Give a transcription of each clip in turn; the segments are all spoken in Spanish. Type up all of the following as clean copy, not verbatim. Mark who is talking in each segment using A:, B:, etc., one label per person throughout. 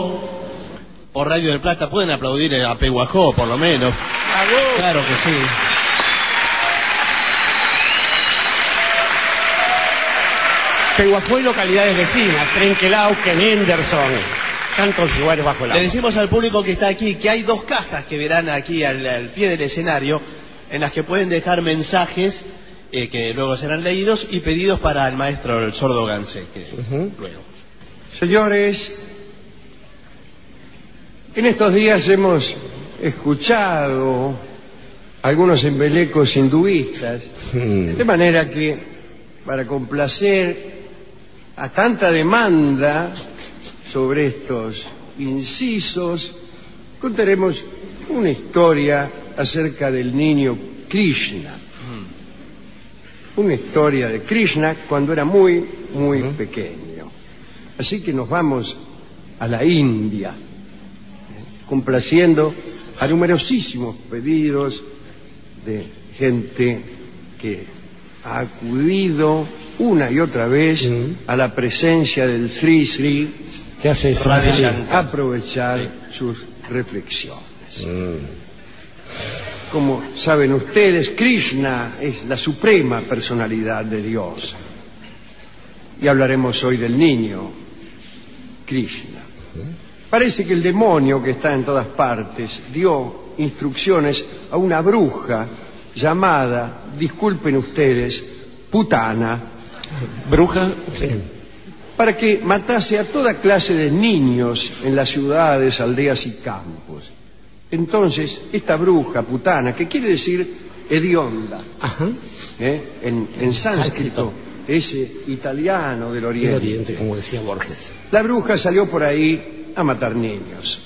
A: por Radio del Plata. Pueden aplaudir a Pehuajó, por lo menos. Claro que sí.
B: Pehuajó y localidades vecinas, Trenquelauquen, Henderson, tantos lugares bajo el agua.
A: Le decimos al público que está aquí que hay 2 cajas que verán aquí al pie del escenario, en las que pueden dejar mensajes que luego serán leídos y pedidos para el maestro el sordo Gansé, que luego.
C: Señores, en estos días hemos escuchado algunos embelecos hinduistas, de manera que, para complacer a tanta demanda sobre estos incisos, contaremos una historia acerca del niño Krishna. Una historia de Krishna cuando era muy pequeño. Así que nos vamos a la India, complaciendo a numerosísimos pedidos de gente que ha acudido una y otra vez a la presencia del Sri Sri,
B: ¿qué hace eso?
C: Aprovechar sus reflexiones. Como saben ustedes, Krishna es la suprema personalidad de Dios. Y hablaremos hoy del niño Krishna. Parece que el demonio que está en todas partes dio instrucciones a una bruja llamada, disculpen ustedes, Putana.
B: ¿Bruja? Sí.
C: Para que matase a toda clase de niños en las ciudades, aldeas y campos. Entonces, esta bruja, Putana, que quiere decir hedionda, en sánscrito, ese italiano del Oriente,
B: como decía Borges.
C: La bruja salió por ahí a matar niños.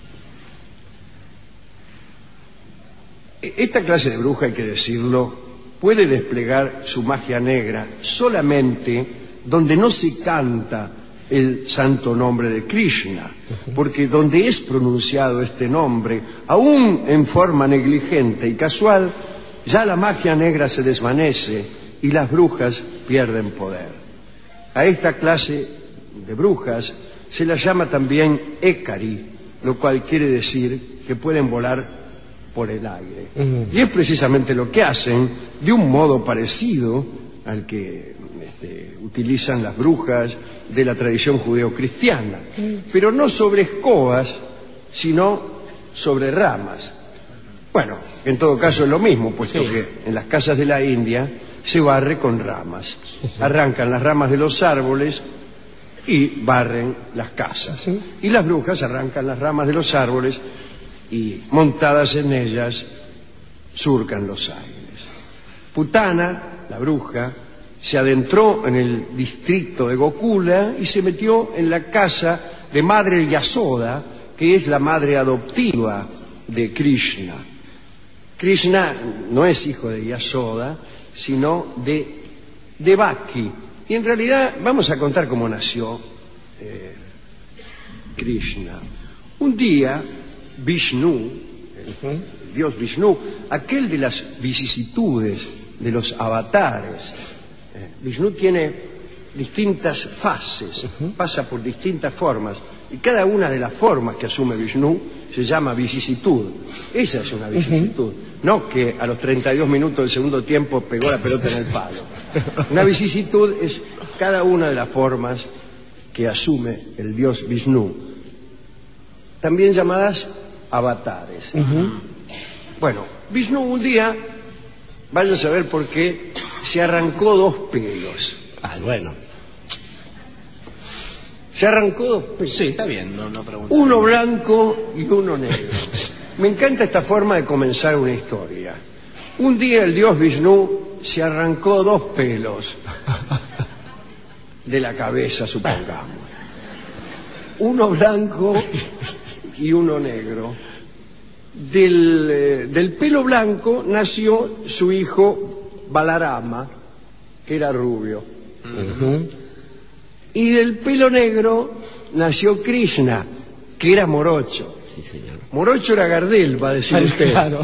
C: Esta clase de bruja, hay que decirlo, puede desplegar su magia negra solamente donde no se canta el santo nombre de Krishna, porque donde es pronunciado este nombre, aún en forma negligente y casual, ya la magia negra se desvanece y las brujas pierden poder. A esta clase de brujas se las llama también Ekari, lo cual quiere decir que pueden volar por el aire. Y es precisamente lo que hacen, de un modo parecido al que utilizan las brujas de la tradición judeocristiana, pero no sobre escobas, sino sobre ramas. Bueno, en todo caso es lo mismo, puesto que en las casas de la India se barre con ramas. Arrancan las ramas de los árboles y barren las casas. Y las brujas arrancan las ramas de los árboles y, montadas en ellas, surcan los aires. Putana, la bruja, se adentró en el distrito de Gokula y se metió en la casa de Madre Yasoda, que es la madre adoptiva de Krishna. Krishna no es hijo de Yasoda, sino de Devaki. Y en realidad vamos a contar cómo nació Krishna. Un día, Vishnu, el dios Vishnu, aquel de las vicisitudes, de los avatares, Vishnu tiene distintas fases, pasa por distintas formas, y cada una de las formas que asume Vishnu se llama vicisitud. Esa es una vicisitud, no que a los 32 minutos del segundo tiempo pegó la pelota en el palo. Una vicisitud es cada una de las formas que asume el dios Vishnu, también llamadas avatares. Bueno, Vishnu un día, vaya a saber por qué, se arrancó 2 pelos.
A: Bueno.
C: Se arrancó 2 pelos.
A: Sí, está bien, no pregunto.
C: Uno blanco y uno negro. Me encanta esta forma de comenzar una historia. Un día el dios Vishnu se arrancó 2 pelos de la cabeza, supongamos. Uno blanco y uno negro. Del pelo blanco nació su hijo Balarama, que era rubio. Y del pelo negro nació Krishna, que era morocho.
B: Sí, señor.
C: Morocho era Gardel, va a decir usted.
B: Claro.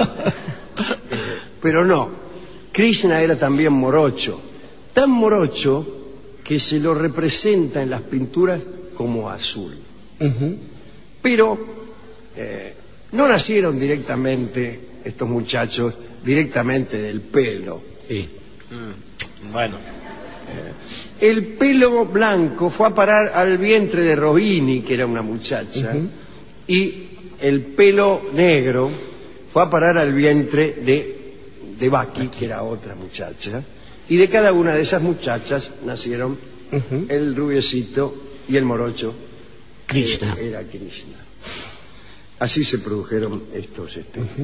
C: Pero no, Krishna era también morocho. Tan morocho que se lo representa en las pinturas como azul. Pero no nacieron directamente estos muchachos, directamente del pelo.
B: Sí.
A: Bueno.
C: El pelo blanco fue a parar al vientre de Robini, que era una muchacha, y el pelo negro fue a parar al vientre de Baki, que era otra muchacha, y de cada una de esas muchachas nacieron el rubiecito y el morocho,
B: Krishna.
C: que era Krishna. Así se produjeron estos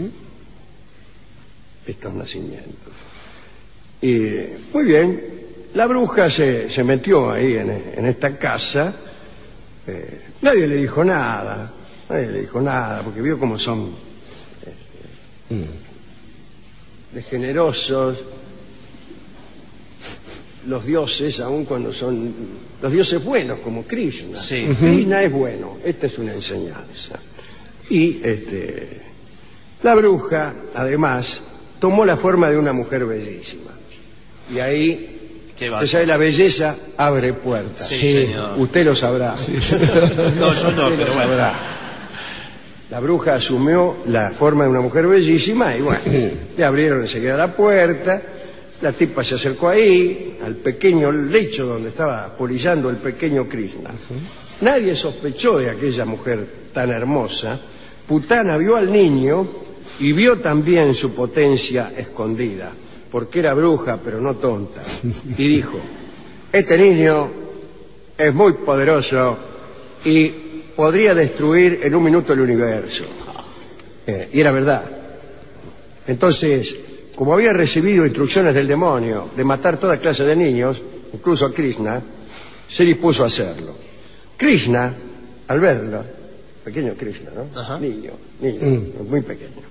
C: nacimientos. Muy bien. La bruja se metió ahí en esta casa. Nadie le dijo nada, porque vio cómo son de generosos los dioses, aun cuando son los dioses buenos, como Krishna.
A: Sí.
C: Krishna es bueno, esta es una enseñanza. Y la bruja, además, tomó la forma de una mujer bellísima. Y ahí... Usted sabe, la belleza abre puertas.
A: Sí, señor.
C: Usted lo sabrá.
A: No, yo no, pero bueno.
C: La bruja asumió la forma de una mujer bellísima y bueno, le abrieron enseguida la puerta. La tipa se acercó ahí, al pequeño lecho donde estaba polillando el pequeño Krishna. Nadie sospechó de aquella mujer tan hermosa. Putana vio al niño y vio también su potencia escondida, porque era bruja, pero no tonta, y dijo: este niño es muy poderoso y podría destruir en un minuto el universo. Y era verdad. Entonces, como había recibido instrucciones del demonio de matar toda clase de niños, incluso a Krishna, se dispuso a hacerlo. Krishna, al verlo, pequeño Krishna, ¿no?
A: Ajá.
C: Niño, muy pequeño.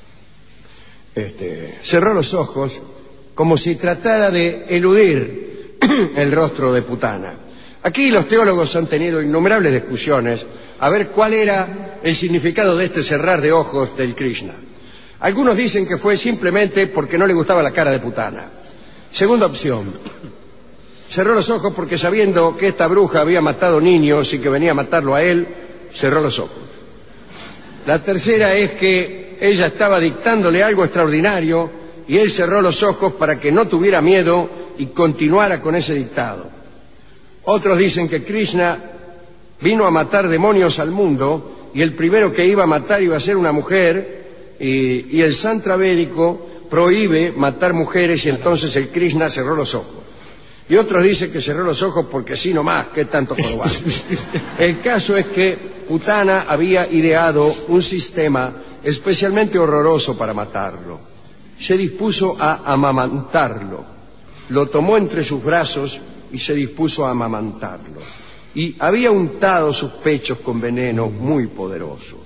C: Cerró los ojos como si tratara de eludir el rostro de Putana. Aquí los teólogos han tenido innumerables discusiones a ver cuál era el significado de este cerrar de ojos del Krishna. Algunos dicen que fue simplemente porque no le gustaba la cara de Putana. Segunda opción: cerró los ojos porque, sabiendo que esta bruja había matado niños y que venía a matarlo a él, cerró los ojos. La tercera es que ella estaba dictándole algo extraordinario y él cerró los ojos para que no tuviera miedo y continuara con ese dictado. Otros dicen que Krishna vino a matar demonios al mundo y el primero que iba a matar iba a ser una mujer, y el Santra védico prohíbe matar mujeres, y entonces el Krishna cerró los ojos. Y otros dicen que cerró los ojos porque sí nomás, que tanto jorobar. El caso es que Putana había ideado un sistema especialmente horroroso para matarlo. Se dispuso a amamantarlo. Lo tomó entre sus brazos y se dispuso a amamantarlo. Y había untado sus pechos con veneno muy poderoso.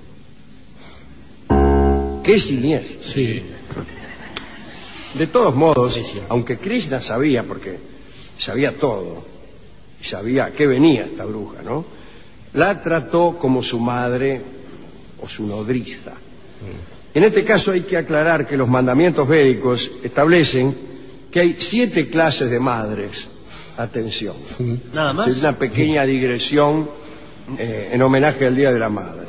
C: ¡Qué siniestro!
B: Sí.
C: De todos modos, aunque Krishna sabía, porque sabía todo, y sabía a qué venía esta bruja, ¿no?, la trató como su madre o su nodriza. En este caso hay que aclarar que los mandamientos védicos establecen que hay 7 clases de madres. Atención.
A: ¿Nada más?
C: Es una pequeña digresión en homenaje al Día de la Madre.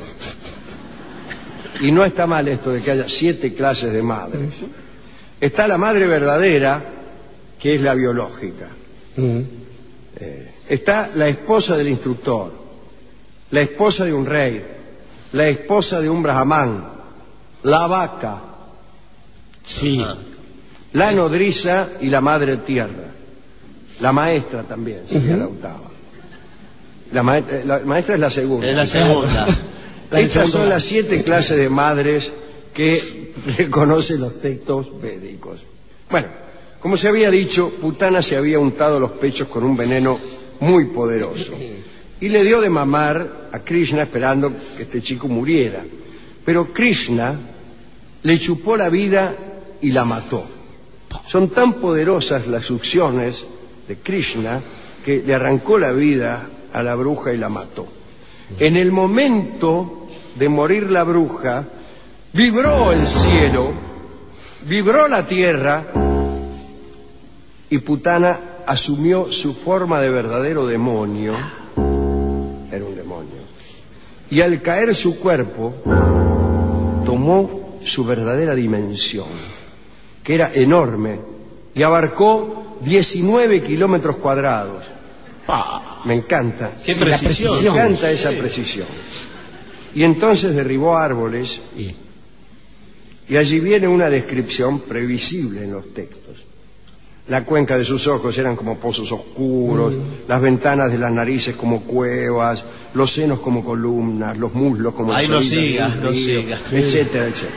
C: Y no está mal esto de que haya 7 clases de madres. Está la madre verdadera, que es la biológica. Está la esposa del instructor, la esposa de un rey, la esposa de un brahmán, la vaca,
B: Sí.
C: la nodriza y la madre tierra. La maestra también sería la octava. La maestra es la segunda.
A: Es la segunda.
C: Estas son las 7 clases de madres que reconocen los textos védicos. Bueno, como se había dicho, Putana se había untado los pechos con un veneno muy poderoso y le dio de mamar a Krishna esperando que este chico muriera. Pero Krishna le chupó la vida y la mató. Son tan poderosas las succiones de Krishna que le arrancó la vida a la bruja y la mató. En el momento de morir la bruja, vibró el cielo, vibró la tierra, y Putana asumió su forma de verdadero demonio. Era un demonio. y al caer su cuerpo tomó su verdadera dimensión, que era enorme y abarcó 19 kilómetros cuadrados. Me encanta.
A: ¡Qué precisión!
C: Me encanta esa precisión. Y entonces derribó árboles y allí viene una descripción previsible en los textos. La cuenca de sus ojos eran como pozos oscuros, las ventanas de las narices como cuevas, los senos como columnas, los muslos como
A: Ay, no sigas,
C: etcétera, etcétera.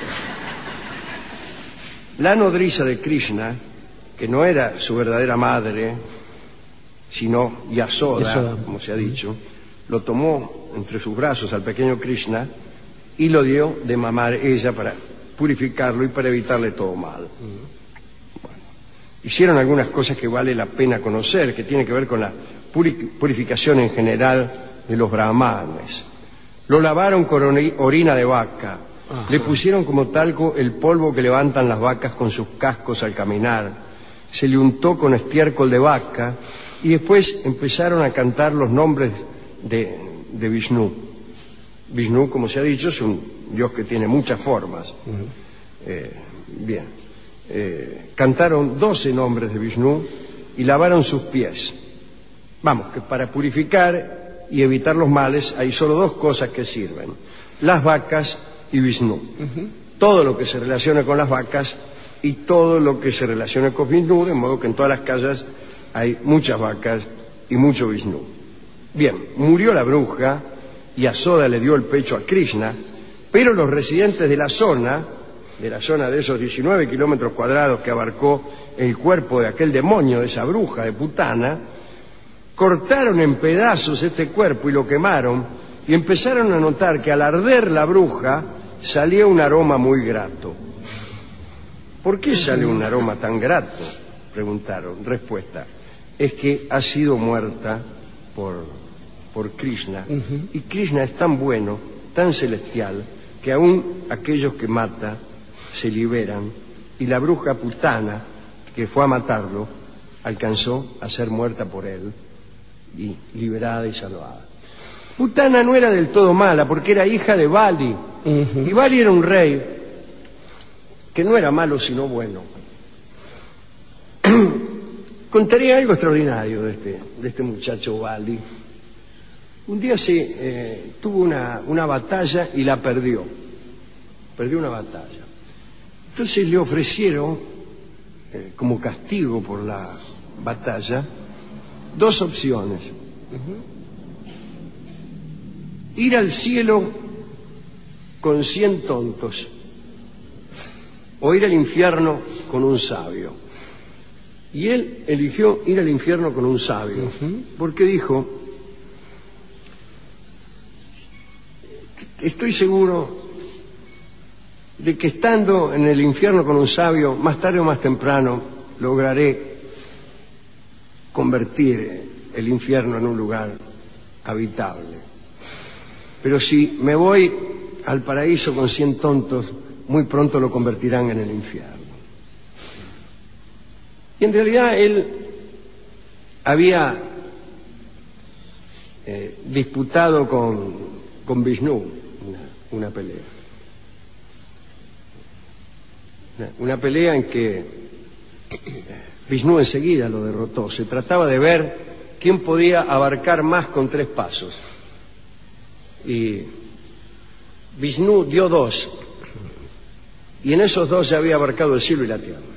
C: La nodriza de Krishna, que no era su verdadera madre, sino Yasoda, como se ha dicho, lo tomó entre sus brazos al pequeño Krishna y lo dio de mamar ella para purificarlo y para evitarle todo mal. Hicieron algunas cosas que vale la pena conocer, que tienen que ver con la purificación en general de los brahmanes. Lo lavaron con orina de vaca, le pusieron como talco el polvo que levantan las vacas con sus cascos al caminar, se le untó con estiércol de vaca y después empezaron a cantar los nombres de Vishnu. Vishnu, como se ha dicho, es un dios que tiene muchas formas. Cantaron 12 nombres de Vishnu y lavaron sus pies. Vamos, que para purificar y evitar los males hay solo dos cosas que sirven: las vacas y Vishnu. Todo lo que se relacione con las vacas y todo lo que se relacione con Vishnu, de modo que en todas las casas hay muchas vacas y mucho Vishnu. Bien, murió la bruja y Yasoda le dio el pecho a Krishna, pero los residentes de la zona de esos 19 kilómetros cuadrados que abarcó el cuerpo de aquel demonio, de esa bruja, de Putana, cortaron en pedazos este cuerpo y lo quemaron, y empezaron a notar que al arder la bruja salía un aroma muy grato. ¿Por qué sale un aroma tan grato?, preguntaron. Respuesta: es que ha sido muerta por Krishna, y Krishna es tan bueno, tan celestial, que aún aquellos que mata se liberan, y la bruja Putana, que fue a matarlo, alcanzó a ser muerta por él y liberada y salvada. Putana no era del todo mala, porque era hija de Bali, y Bali era un rey que no era malo sino bueno. Contaré algo extraordinario de este muchacho Bali. Un día tuvo una batalla y la perdió una batalla. Entonces le ofrecieron, como castigo por la batalla, dos opciones: ir al cielo con 100 tontos o ir al infierno con un sabio. Y él eligió ir al infierno con un sabio, porque dijo: estoy seguro de que estando en el infierno con un sabio, más tarde o más temprano lograré convertir el infierno en un lugar habitable. Pero si me voy al paraíso con 100 tontos, muy pronto lo convertirán en el infierno. Y en realidad él había disputado con Vishnu una pelea. Una pelea en que Vishnu enseguida lo derrotó. Se trataba de ver quién podía abarcar más con 3 pasos. Y Vishnu dio 2. Y en esos 2 ya había abarcado el cielo y la tierra.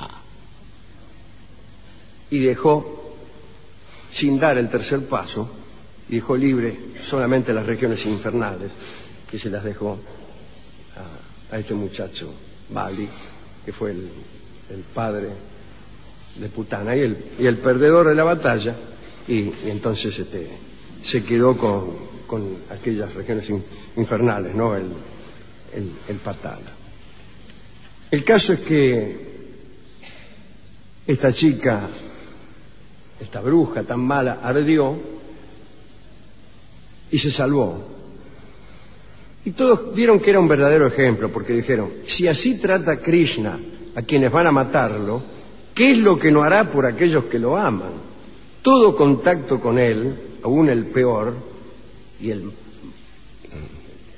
C: Y dejó, sin dar el 3er paso, y dejó libre solamente las regiones infernales, que se las dejó a este muchacho Bali, que fue el padre de Putana, y el perdedor de la batalla, y entonces se quedó con aquellas regiones infernales, ¿no? El Patala. El caso es que esta chica, esta bruja tan mala, ardió y se salvó. Y todos vieron que era un verdadero ejemplo, porque dijeron: si así trata Krishna a quienes van a matarlo, ¿qué es lo que no hará por aquellos que lo aman? Todo contacto con él, aún el peor y el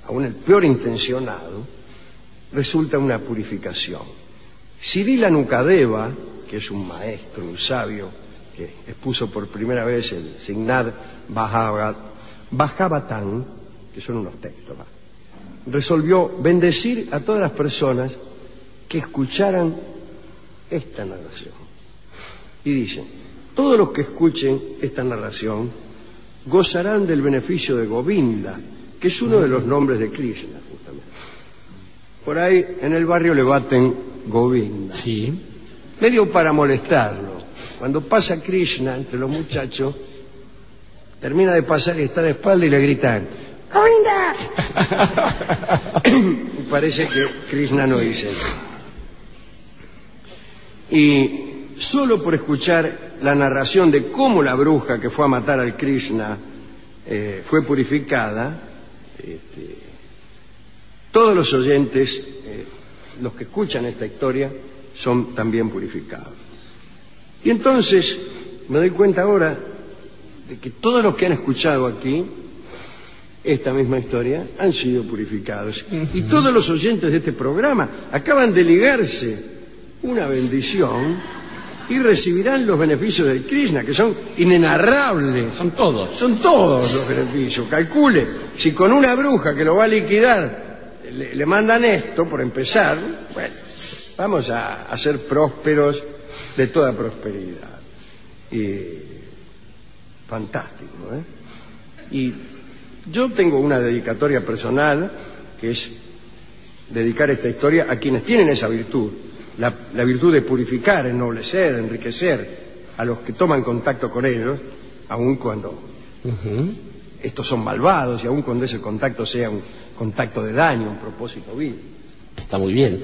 C: aún el peor intencionado, resulta una purificación. Cirila Nukadeva, que es un maestro, un sabio, que expuso por primera vez el Srimad Bhagavatam, que son unos textos, resolvió bendecir a todas las personas que escucharan esta narración. Y dice: todos los que escuchen esta narración gozarán del beneficio de Govinda, que es uno de los nombres de Krishna, justamente. Por ahí en el barrio le baten Govinda.
B: Sí.
C: Medio para molestarlo. Cuando pasa Krishna entre los muchachos, termina de pasar y está de espalda y le gritan: ¡Govinda! Y parece que Krishna no dice nada. Y solo por escuchar la narración de cómo la bruja que fue a matar al Krishna fue purificada, todos los oyentes, los que escuchan esta historia, son también purificados. Y entonces me doy cuenta ahora de que todos los que han escuchado aquí esta misma historia han sido purificados. Y todos los oyentes de este programa acaban de ligarse una bendición y recibirán los beneficios de Krishna, que son inenarrables.
B: Son todos.
C: Son todos los beneficios. Calcule, si con una bruja que lo va a liquidar le mandan esto, por empezar, bueno, vamos a ser prósperos de toda prosperidad. Y fantástico, ¿eh? Y yo tengo una dedicatoria personal, que es dedicar esta historia a quienes tienen esa virtud, la virtud de purificar, ennoblecer, enriquecer a los que toman contacto con ellos, aun cuando estos son malvados y aun cuando ese contacto sea un contacto de daño, un propósito vil.
B: Está muy bien.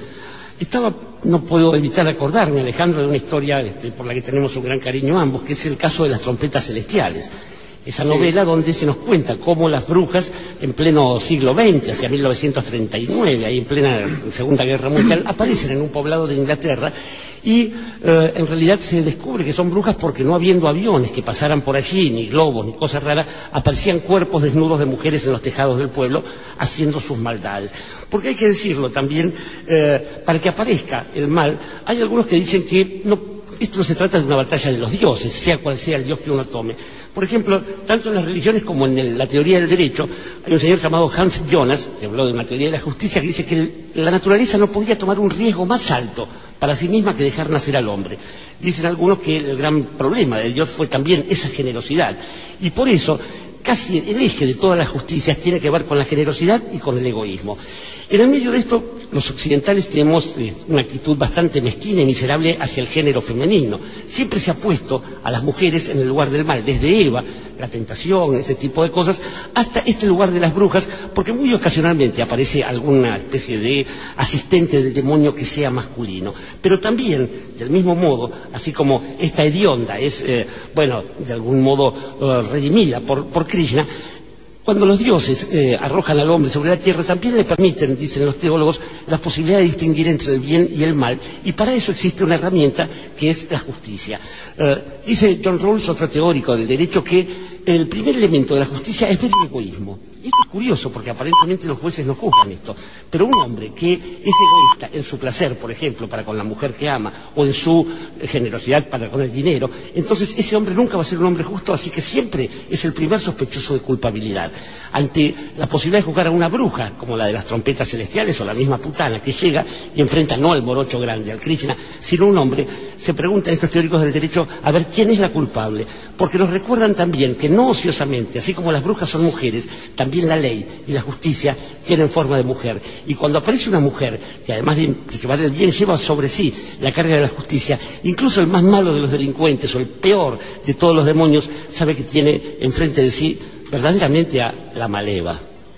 B: No puedo evitar acordarme, Alejandro, de una historia por la que tenemos un gran cariño ambos, que es el caso de las trompetas celestiales. Esa novela donde se nos cuenta cómo las brujas, en pleno siglo XX, hacia 1939, ahí en plena Segunda Guerra Mundial, aparecen en un poblado de Inglaterra y en realidad se descubre que son brujas porque no habiendo aviones que pasaran por allí, ni globos, ni cosas raras, aparecían cuerpos desnudos de mujeres en los tejados del pueblo haciendo sus maldades. Porque hay que decirlo también, para que aparezca el mal, hay algunos que dicen que esto no se trata de una batalla de los dioses, sea cual sea el dios que uno tome. Por ejemplo, tanto en las religiones como en la teoría del derecho, hay un señor llamado Hans Jonas, que habló de una teoría de la justicia, que dice que la naturaleza no podía tomar un riesgo más alto para sí misma que dejar nacer al hombre. Dicen algunos que el gran problema de Dios fue también esa generosidad. Y por eso, casi el eje de todas las justicias tiene que ver con la generosidad y con el egoísmo. En el medio de esto, los occidentales tenemos una actitud bastante mezquina y miserable hacia el género femenino. Siempre se ha puesto a las mujeres en el lugar del mal, desde Eva, la tentación, ese tipo de cosas, hasta este lugar de las brujas, porque muy ocasionalmente aparece alguna especie de asistente del demonio que sea masculino. Pero también, del mismo modo, así como esta hedionda es, de algún modo redimida por Krishna, cuando los dioses arrojan al hombre sobre la tierra, también le permiten, dicen los teólogos, la posibilidad de distinguir entre el bien y el mal, y para eso existe una herramienta que es la justicia. Dice John Rawls, otro teórico del derecho, que el primer elemento de la justicia es ver el egoísmo. Y esto es curioso, porque aparentemente los jueces no juzgan esto, pero un hombre que es egoísta en su placer, por ejemplo, para con la mujer que ama, o en su generosidad para con el dinero, entonces ese hombre nunca va a ser un hombre justo, así que siempre es el primer sospechoso de culpabilidad. Ante la posibilidad de juzgar a una bruja, como la de las trompetas celestiales, o la misma putana que llega y enfrenta no al morocho grande, al Krishna, sino un hombre, se preguntan estos teóricos del derecho a ver quién es la culpable, porque nos recuerdan también que no ociosamente, así como las brujas son mujeres, también la ley y la justicia tienen forma de mujer. Y cuando aparece una mujer que además de llevar el bien, lleva sobre sí la carga de la justicia, incluso el más malo de los delincuentes o el peor de todos los demonios sabe que tiene enfrente de sí verdaderamente a la Maleva.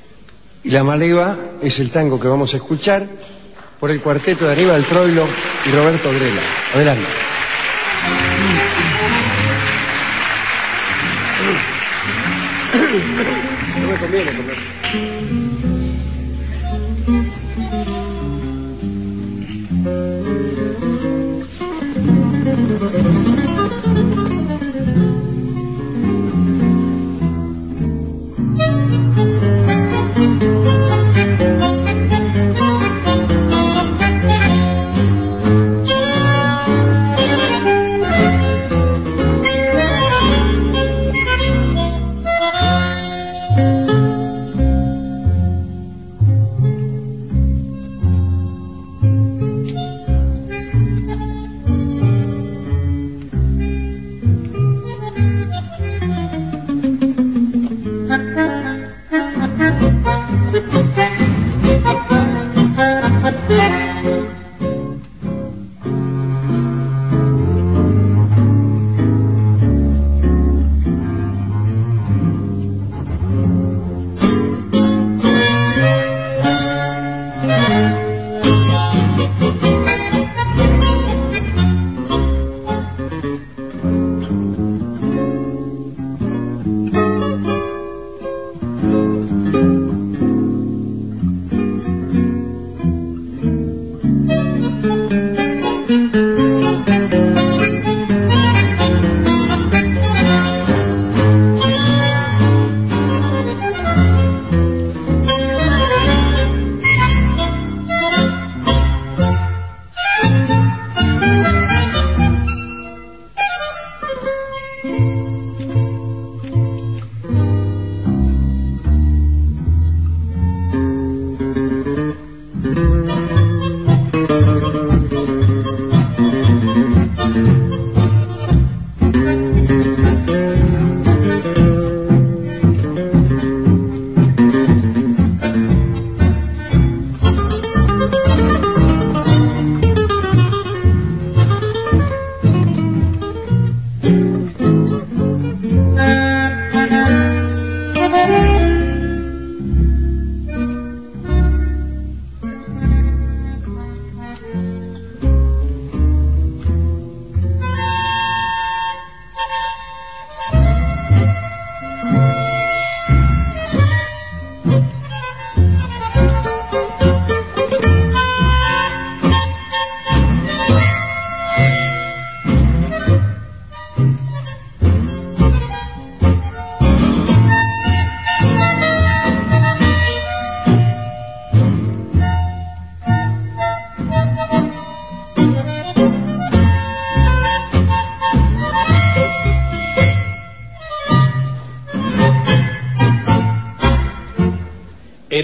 C: Y la Maleva es el tango que vamos a escuchar por el cuarteto de Aníbal Troilo y Roberto Grela. Adelante. No me conviene comer.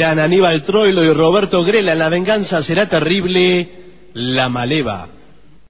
A: Eran Aníbal Troilo y Roberto Grela. La venganza será terrible, La Maleva.